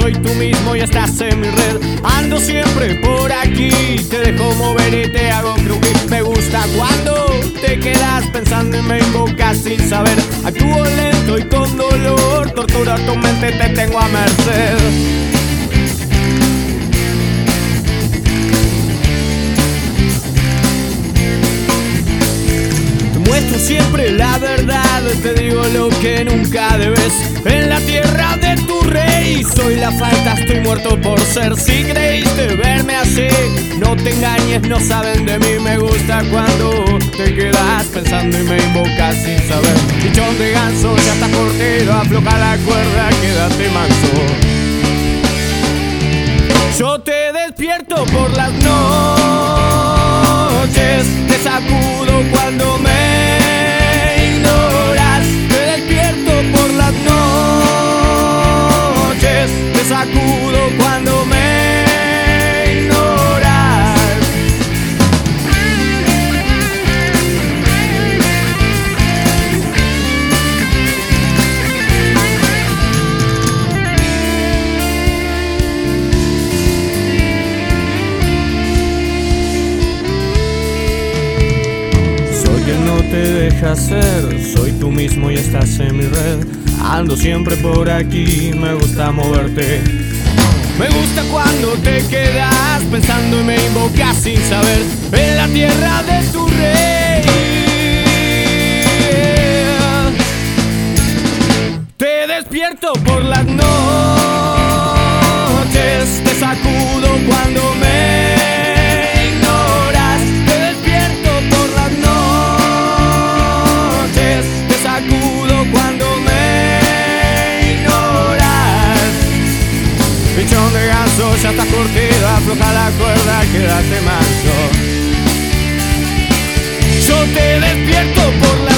soy tú mismo y estás en mi red. Ando siempre por aquí, te dejo mover y te hago crujir. Me gusta cuando te quedas pensando y me invocas sin saber. Actúo lento y con dolor, tortura tu mente, te tengo a merced. Muestro siempre la verdad, te digo lo que nunca debes. En la tierra de tu rey soy la falta, estoy muerto por ser. Si creíste verme así, no te engañes, no saben de mí. Me gusta cuando te quedas pensando y me invocas sin saber. Pichón de ganso, ya está cortado, afloja la cuerda, quédate manso. Yo te despierto por las noches, te sacudo cuando me ignoras. Te despierto por las noches, te sacudo cuando me ignoras. No te deja ser, soy tú mismo y estás en mi red. Ando siempre por aquí, me gusta moverte. Me gusta cuando te quedas pensando y me invocas sin saber. En la tierra de tu rey te despierto por las noches, te sacudo cuando me cuando me ignoras. Pichón de ganso, ya estás curtido, afloja la cuerda, quédate manso. Yo te despierto por la